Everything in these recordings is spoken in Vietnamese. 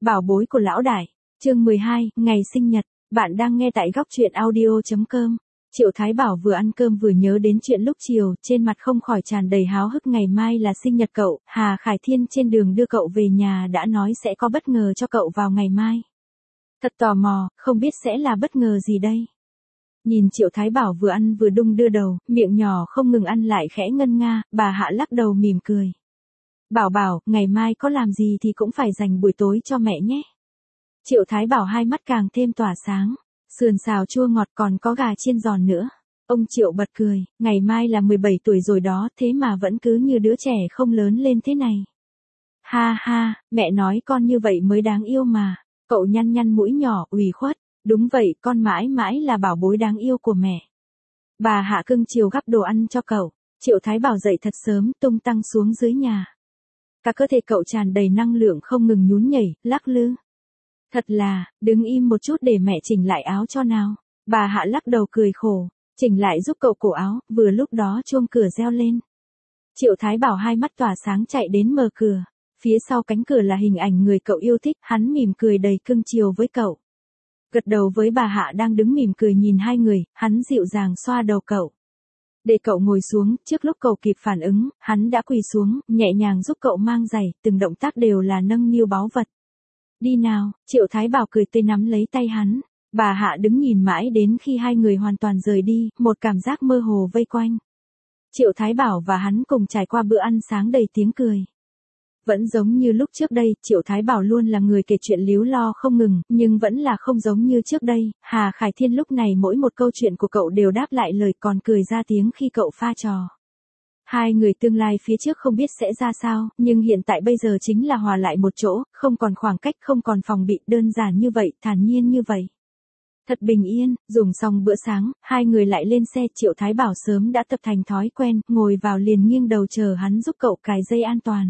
Bảo bối của lão đại. Chương 12, ngày sinh nhật. Bạn đang nghe tại góc truyện audio.com. Triệu Thái Bảo vừa ăn cơm vừa nhớ đến chuyện lúc chiều, trên mặt không khỏi tràn đầy háo hức, ngày mai là sinh nhật cậu. Hà Khải Thiên trên đường đưa cậu về nhà đã nói sẽ có bất ngờ cho cậu vào ngày mai. Thật tò mò, không biết sẽ là bất ngờ gì đây. Nhìn Triệu Thái Bảo vừa ăn vừa đung đưa đầu, miệng nhỏ không ngừng ăn lại khẽ ngân nga, bà Hạ lắc đầu mỉm cười. Bảo Bảo, ngày mai có làm gì thì cũng phải dành buổi tối cho mẹ nhé. Triệu Thái Bảo hai mắt càng thêm tỏa sáng, sườn xào chua ngọt còn có gà chiên giòn nữa. Ông Triệu bật cười, ngày mai là 17 tuổi rồi đó, thế mà vẫn cứ như đứa trẻ không lớn lên thế này. Ha ha, mẹ nói con như vậy mới đáng yêu mà. Cậu nhăn nhăn mũi nhỏ, ủy khuất. Đúng vậy, con mãi mãi là bảo bối đáng yêu của mẹ. Bà Hạ cưng chiều gắp đồ ăn cho cậu. Triệu Thái Bảo dậy thật sớm, tung tăng xuống dưới nhà. Cả cơ thể cậu tràn đầy năng lượng không ngừng nhún nhảy, lắc lư. Thật là, đứng im một chút để mẹ chỉnh lại áo cho nào. Bà Hạ lắc đầu cười khổ, chỉnh lại giúp cậu cổ áo, vừa lúc đó chuông cửa reo lên. Triệu Thái Bảo hai mắt tỏa sáng chạy đến mở cửa. Phía sau cánh cửa là hình ảnh người cậu yêu thích, hắn mỉm cười đầy cưng chiều với cậu. Gật đầu với bà Hạ đang đứng mỉm cười nhìn hai người, hắn dịu dàng xoa đầu cậu. Để cậu ngồi xuống, trước lúc cậu kịp phản ứng, hắn đã quỳ xuống, nhẹ nhàng giúp cậu mang giày, từng động tác đều là nâng niu báu vật. Đi nào, Triệu Thái Bảo cười tươi nắm lấy tay hắn. Bà Hạ đứng nhìn mãi đến khi hai người hoàn toàn rời đi, một cảm giác mơ hồ vây quanh. Triệu Thái Bảo và hắn cùng trải qua bữa ăn sáng đầy tiếng cười. Vẫn giống như lúc trước đây, Triệu Thái Bảo luôn là người kể chuyện líu lo không ngừng, nhưng vẫn là không giống như trước đây. Hà Khải Thiên lúc này mỗi một câu chuyện của cậu đều đáp lại lời còn cười ra tiếng khi cậu pha trò. Hai người tương lai phía trước không biết sẽ ra sao, nhưng hiện tại bây giờ chính là hòa lại một chỗ, không còn khoảng cách, không còn phòng bị, đơn giản như vậy, thản nhiên như vậy. Thật bình yên. Dùng xong bữa sáng, hai người lại lên xe. Triệu Thái Bảo sớm đã tập thành thói quen, ngồi vào liền nghiêng đầu chờ hắn giúp cậu cài dây an toàn.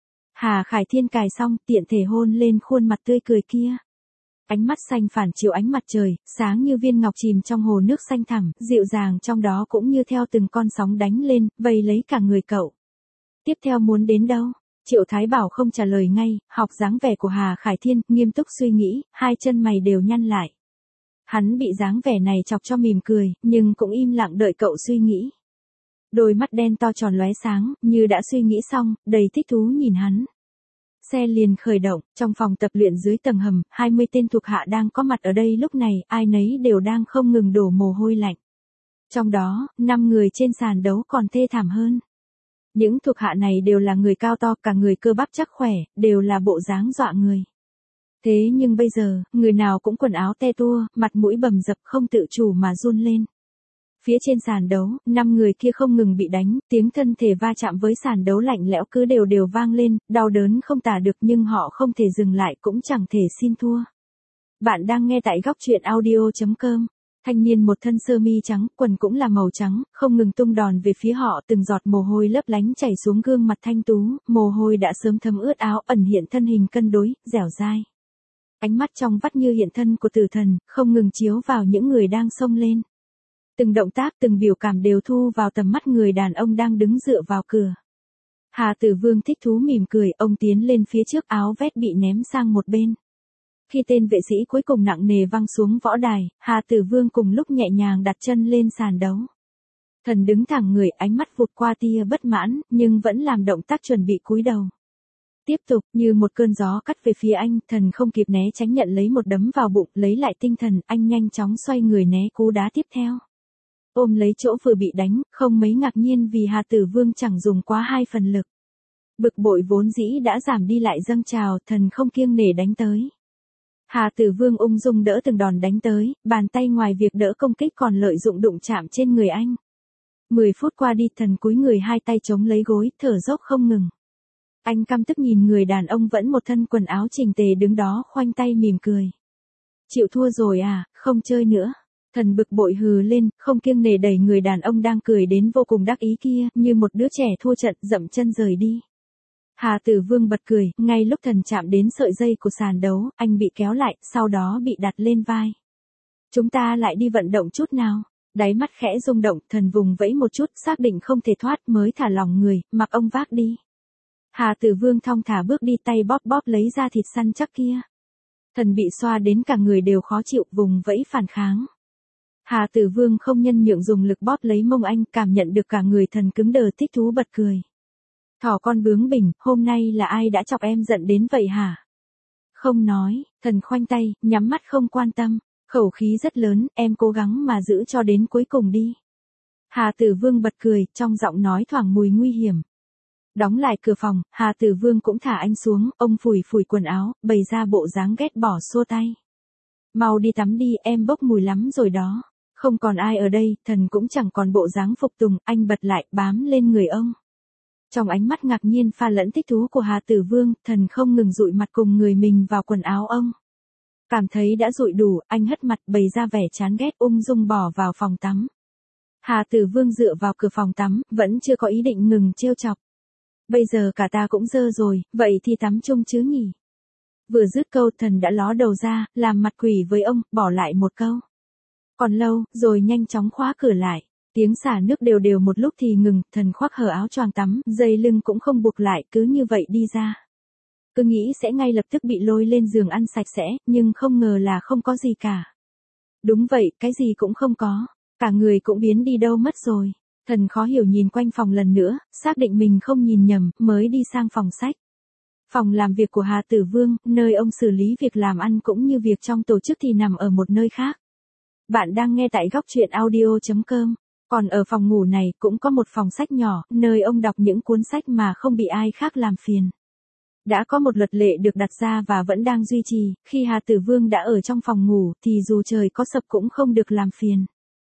Hà Khải Thiên cài xong, tiện thể hôn lên khuôn mặt tươi cười kia. Ánh mắt xanh phản chiếu ánh mặt trời, sáng như viên ngọc chìm trong hồ nước xanh thẳm, dịu dàng trong đó cũng như theo từng con sóng đánh lên, vây lấy cả người cậu. Tiếp theo muốn đến đâu? Triệu Thái Bảo không trả lời ngay, học dáng vẻ của Hà Khải Thiên, nghiêm túc suy nghĩ, hai chân mày đều nhăn lại. Hắn bị dáng vẻ này chọc cho mỉm cười, nhưng cũng im lặng đợi cậu suy nghĩ. Đôi mắt đen to tròn lóe sáng, như đã suy nghĩ xong, đầy thích thú nhìn hắn. Xe liền khởi động, trong phòng tập luyện dưới tầng hầm, 20 tên thuộc hạ đang có mặt ở đây lúc này, ai nấy đều đang không ngừng đổ mồ hôi lạnh. Trong đó, 5 người trên sàn đấu còn thê thảm hơn. Những thuộc hạ này đều là người cao to, cả người cơ bắp chắc khỏe, đều là bộ dáng dọa người. Thế nhưng bây giờ, người nào cũng quần áo te tua, mặt mũi bầm dập không tự chủ mà run lên. Phía trên sàn đấu, 5 người kia không ngừng bị đánh, tiếng thân thể va chạm với sàn đấu lạnh lẽo cứ đều đều vang lên, đau đớn không tả được nhưng họ không thể dừng lại cũng chẳng thể xin thua. Bạn đang nghe tại góc truyện audio.com. Thanh niên một thân sơ mi trắng, quần cũng là màu trắng, không ngừng tung đòn về phía họ, từng giọt mồ hôi lấp lánh chảy xuống gương mặt thanh tú, mồ hôi đã sớm thấm ướt áo, ẩn hiện thân hình cân đối, dẻo dai. Ánh mắt trong vắt như hiện thân của tử thần, không ngừng chiếu vào những người đang xông lên. Từng động tác, từng biểu cảm đều thu vào tầm mắt người đàn ông đang đứng dựa vào cửa. Hà Tử Vương thích thú mỉm cười, ông tiến lên phía trước, áo vest bị ném sang một bên. Khi tên vệ sĩ cuối cùng nặng nề văng xuống võ đài, Hà Tử Vương cùng lúc nhẹ nhàng đặt chân lên sàn đấu. Thần đứng thẳng người, ánh mắt vụt qua tia bất mãn, nhưng vẫn làm động tác chuẩn bị cúi đầu. Tiếp tục, như một cơn gió cắt về phía anh, thần không kịp né tránh nhận lấy một đấm vào bụng, lấy lại tinh thần, anh nhanh chóng xoay người né cú đá tiếp theo. Ôm lấy chỗ vừa bị đánh, không mấy ngạc nhiên vì Hà Tử Vương chẳng dùng quá 2 phần lực. Bực bội vốn dĩ đã giảm đi lại dâng trào, thần không kiêng nể đánh tới. Hà Tử Vương ung dung đỡ từng đòn đánh tới, bàn tay ngoài việc đỡ công kích còn lợi dụng đụng chạm trên người anh. 10 phút qua đi, thần cúi người hai tay chống lấy gối, thở dốc không ngừng. Anh căm tức nhìn người đàn ông vẫn một thân quần áo chỉnh tề đứng đó khoanh tay mỉm cười. Chịu thua rồi à, không chơi nữa. Thần bực bội hừ lên, không kiêng nể đẩy người đàn ông đang cười đến vô cùng đắc ý kia, như một đứa trẻ thua trận, dậm chân rời đi. Hà Tử Vương bật cười, ngay lúc thần chạm đến sợi dây của sàn đấu, anh bị kéo lại, sau đó bị đặt lên vai. Chúng ta lại đi vận động chút nào. Đáy mắt khẽ rung động, thần vùng vẫy một chút, xác định không thể thoát mới thả lỏng người, mặc ông vác đi. Hà Tử Vương thong thả bước đi, tay bóp bóp lấy da thịt săn chắc kia. Thần bị xoa đến cả người đều khó chịu, vùng vẫy phản kháng. Hà Tử Vương không nhân nhượng dùng lực bóp lấy mông anh, cảm nhận được cả người thần cứng đờ, thích thú bật cười. Thỏ con bướng bỉnh, hôm nay là ai đã chọc em giận đến vậy hả? Không nói, thần khoanh tay, nhắm mắt không quan tâm, khẩu khí rất lớn, em cố gắng mà giữ cho đến cuối cùng đi. Hà Tử Vương bật cười, trong giọng nói thoảng mùi nguy hiểm. Đóng lại cửa phòng, Hà Tử Vương cũng thả anh xuống, ông phủi phủi quần áo, bày ra bộ dáng ghét bỏ xua tay. Mau đi tắm đi, em bốc mùi lắm rồi đó. Không còn ai ở đây, thần cũng chẳng còn bộ dáng phục tùng, anh bật lại, bám lên người ông. Trong ánh mắt ngạc nhiên pha lẫn thích thú của Hà Tử Vương, thần không ngừng dụi mặt cùng người mình vào quần áo ông. Cảm thấy đã dụi đủ, anh hất mặt bày ra vẻ chán ghét, ung dung bỏ vào phòng tắm. Hà Tử Vương dựa vào cửa phòng tắm, vẫn chưa có ý định ngừng trêu chọc. Bây giờ cả ta cũng dơ rồi, vậy thì tắm chung chứ nhỉ? Vừa dứt câu thần đã ló đầu ra, làm mặt quỷ với ông, bỏ lại một câu. Còn lâu, rồi nhanh chóng khóa cửa lại. Tiếng xả nước đều đều một lúc thì ngừng, thần khoác hở áo choàng tắm, dây lưng cũng không buộc lại, cứ như vậy đi ra. Cứ nghĩ sẽ ngay lập tức bị lôi lên giường ăn sạch sẽ, nhưng không ngờ là không có gì cả. Đúng vậy, cái gì cũng không có, cả người cũng biến đi đâu mất rồi. Thần khó hiểu nhìn quanh phòng lần nữa, xác định mình không nhìn nhầm, mới đi sang phòng sách. Phòng làm việc của Hà Tử Vương, nơi ông xử lý việc làm ăn cũng như việc trong tổ chức thì nằm ở một nơi khác. Bạn đang nghe tại góc truyện audio.com. Còn ở phòng ngủ này cũng có một phòng sách nhỏ, nơi ông đọc những cuốn sách mà không bị ai khác làm phiền. Đã có một luật lệ được đặt ra và vẫn đang duy trì, khi Hà Tử Vương đã ở trong phòng ngủ thì dù trời có sập cũng không được làm phiền.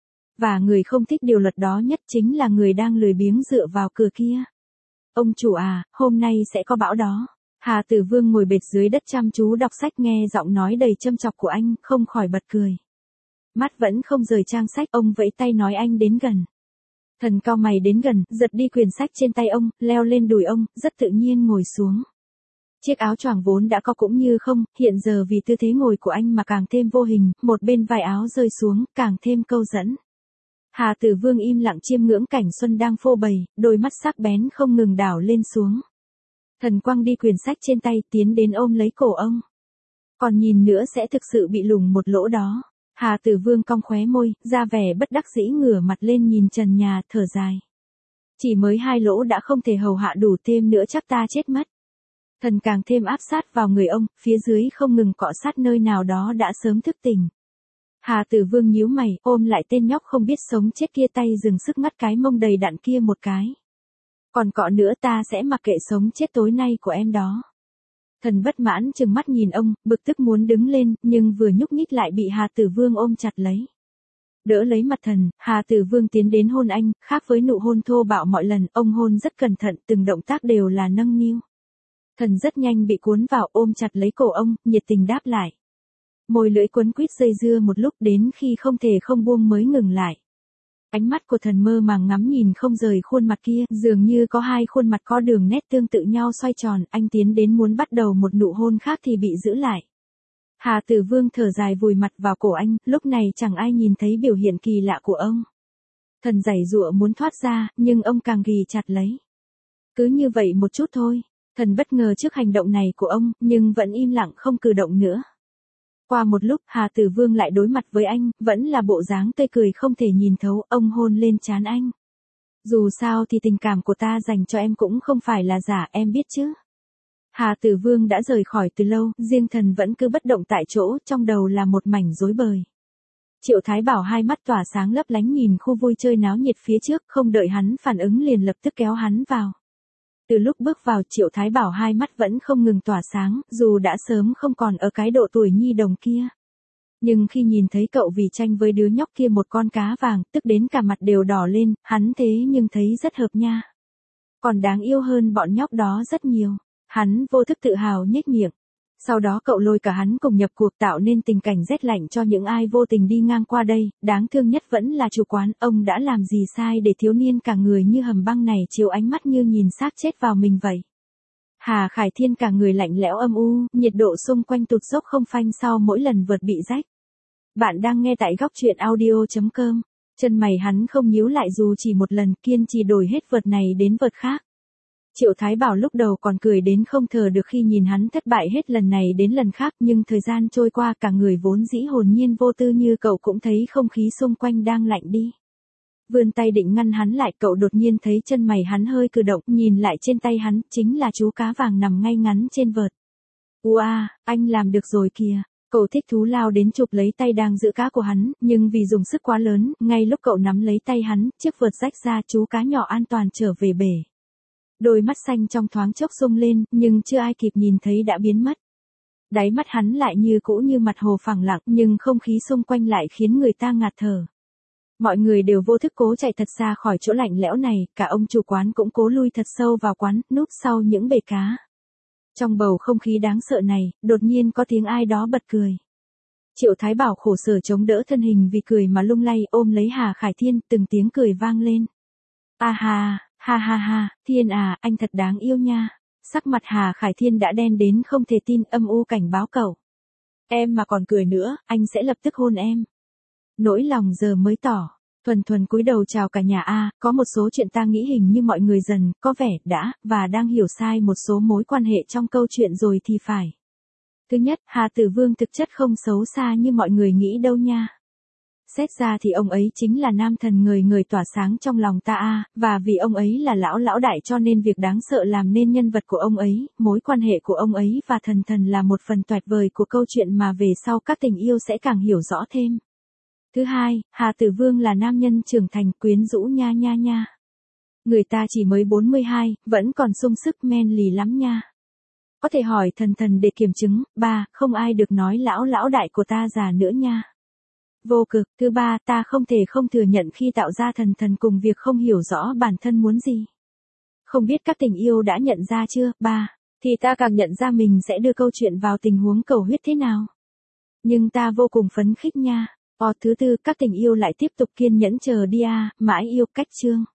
Và người không thích điều luật đó nhất chính là người đang lười biếng dựa vào cửa kia. Ông chủ à, hôm nay sẽ có bão đó. Hà Tử Vương ngồi bệt dưới đất chăm chú đọc sách, nghe giọng nói đầy châm chọc của anh, không khỏi bật cười. Mắt vẫn không rời trang sách, ông vẫy tay nói anh đến gần. Thần cau mày đến gần, giật đi quyển sách trên tay ông, leo lên đùi ông, rất tự nhiên ngồi xuống. Chiếc áo choàng vốn đã có cũng như không, hiện giờ vì tư thế ngồi của anh mà càng thêm vô hình, một bên vai áo rơi xuống, càng thêm câu dẫn. Hà Tử Vương im lặng chiêm ngưỡng cảnh xuân đang phô bày, đôi mắt sắc bén không ngừng đảo lên xuống. Thần quăng đi quyển sách trên tay, tiến đến ôm lấy cổ ông. Còn nhìn nữa sẽ thực sự bị lủng một lỗ đó. Hà Tử Vương cong khóe môi, ra vẻ bất đắc dĩ ngửa mặt lên nhìn trần nhà, thở dài. Chỉ mới 2 lỗ đã không thể hầu hạ đủ, thêm nữa chắc ta chết mất. Thần càng thêm áp sát vào người ông, phía dưới không ngừng cọ sát nơi nào đó đã sớm thức tỉnh. Hà Tử Vương nhíu mày, ôm lại tên nhóc không biết sống chết kia, tay dừng sức ngắt cái mông đầy đặn kia một cái. Còn cọ nữa ta sẽ mặc kệ sống chết tối nay của em đó. Thần bất mãn trừng mắt nhìn ông, bực tức muốn đứng lên, nhưng vừa nhúc nhích lại bị Hà Tử Vương ôm chặt lấy. Đỡ lấy mặt thần, Hà Tử Vương tiến đến hôn anh, khác với nụ hôn thô bạo mọi lần, ông hôn rất cẩn thận, từng động tác đều là nâng niu. Thần rất nhanh bị cuốn vào, ôm chặt lấy cổ ông, nhiệt tình đáp lại. Môi lưỡi quấn quýt dây dưa một lúc, đến khi không thể không buông mới ngừng lại. Ánh mắt của thần mơ màng ngắm nhìn không rời khuôn mặt kia, dường như có 2 khuôn mặt có đường nét tương tự nhau xoay tròn, anh tiến đến muốn bắt đầu một nụ hôn khác thì bị giữ lại. Hà Tử Vương thở dài vùi mặt vào cổ anh, lúc này chẳng ai nhìn thấy biểu hiện kỳ lạ của ông. Thần giãy giụa muốn thoát ra, nhưng ông càng ghì chặt lấy. Cứ như vậy một chút thôi. Thần bất ngờ trước hành động này của ông, nhưng vẫn im lặng không cử động nữa. Qua một lúc, Hà Tử Vương lại đối mặt với anh, vẫn là bộ dáng tươi cười không thể nhìn thấu, ông hôn lên trán anh. Dù sao thì tình cảm của ta dành cho em cũng không phải là giả, em biết chứ. Hà Tử Vương đã rời khỏi từ lâu, riêng thần vẫn cứ bất động tại chỗ, trong đầu là một mảnh rối bời. Triệu Thái Bảo hai mắt tỏa sáng lấp lánh nhìn khu vui chơi náo nhiệt phía trước, không đợi hắn phản ứng liền lập tức kéo hắn vào. Từ lúc bước vào, Triệu Thái Bảo hai mắt vẫn không ngừng tỏa sáng, dù đã sớm không còn ở cái độ tuổi nhi đồng kia. Nhưng khi nhìn thấy cậu vì tranh với đứa nhóc kia một con cá vàng, tức đến cả mặt đều đỏ lên, hắn thế nhưng thấy rất hợp nha. Còn đáng yêu hơn bọn nhóc đó rất nhiều. Hắn vô thức tự hào nhếch miệng. Sau đó cậu lôi cả hắn cùng nhập cuộc, tạo nên tình cảnh rét lạnh cho những ai vô tình đi ngang qua đây. Đáng thương nhất vẫn là chủ quán, ông đã làm gì sai để thiếu niên cả người như hầm băng này chiếu ánh mắt như nhìn xác chết vào mình vậy. Hà Khải Thiên cả người lạnh lẽo âm u, nhiệt độ xung quanh tụt dốc không phanh sau mỗi lần vượt bị rách. Bạn đang nghe tại góc truyện audio.com. Chân mày hắn không nhíu lại dù chỉ một lần, kiên trì đổi hết vợt này đến vợt khác. Triệu Thái Bảo lúc đầu còn cười đến không thở được khi nhìn hắn thất bại hết lần này đến lần khác, nhưng thời gian trôi qua cả người vốn dĩ hồn nhiên vô tư như cậu cũng thấy không khí xung quanh đang lạnh đi. Vươn tay định ngăn hắn lại, cậu đột nhiên thấy chân mày hắn hơi cử động, nhìn lại trên tay hắn, chính là chú cá vàng nằm ngay ngắn trên vợt. Wow, anh làm được rồi kìa. Cậu thích thú lao đến chụp lấy tay đang giữ cá của hắn, nhưng vì dùng sức quá lớn, ngay lúc cậu nắm lấy tay hắn, chiếc vợt rách ra, chú cá nhỏ an toàn trở về bể. Đôi mắt xanh trong thoáng chốc sung lên, nhưng chưa ai kịp nhìn thấy đã biến mất. Đáy mắt hắn lại như cũ như mặt hồ phẳng lặng, nhưng không khí xung quanh lại khiến người ta ngạt thở. Mọi người đều vô thức cố chạy thật xa khỏi chỗ lạnh lẽo này, cả ông chủ quán cũng cố lui thật sâu vào quán, núp sau những bể cá. Trong bầu không khí đáng sợ này, đột nhiên có tiếng ai đó bật cười. Triệu Thái Bảo khổ sở chống đỡ thân hình vì cười mà lung lay, ôm lấy Hà Khải Thiên, từng tiếng cười vang lên. A ha, ha ha ha, Thiên à, anh thật đáng yêu nha. Sắc mặt Hà Khải Thiên đã đen đến không thể tin, âm u cảnh báo cậu. Em mà còn cười nữa, anh sẽ lập tức hôn em. Nỗi lòng giờ mới tỏ. Thuần Thuần cúi đầu chào cả nhà. Có một số chuyện ta nghĩ hình như mọi người dần, có vẻ, đã, và đang hiểu sai một số mối quan hệ trong câu chuyện rồi thì phải. Thứ nhất, Hà Tử Vương thực chất không xấu xa như mọi người nghĩ đâu nha. Xét ra thì ông ấy chính là nam thần người tỏa sáng trong lòng ta và vì ông ấy là lão đại cho nên việc đáng sợ làm nên nhân vật của ông ấy, mối quan hệ của ông ấy và thần là một phần tuyệt vời của câu chuyện mà về sau các tình yêu sẽ càng hiểu rõ thêm. Thứ hai, Hà Tử Vương là nam nhân trưởng thành quyến rũ nha. Người ta chỉ mới 42, vẫn còn sung sức men lì lắm nha. Có thể hỏi thần để kiểm chứng. Không ai được nói lão đại của ta già nữa nha. Vô cực. Thứ ba, ta không thể không thừa nhận khi tạo ra thần cùng việc không hiểu rõ bản thân muốn gì. Không biết các tình yêu đã nhận ra chưa? Thì ta càng nhận ra mình sẽ đưa câu chuyện vào tình huống cầu huyết thế nào. Nhưng ta vô cùng phấn khích nha. Thứ tư, các tình yêu lại tiếp tục kiên nhẫn chờ đi mãi yêu cách chương.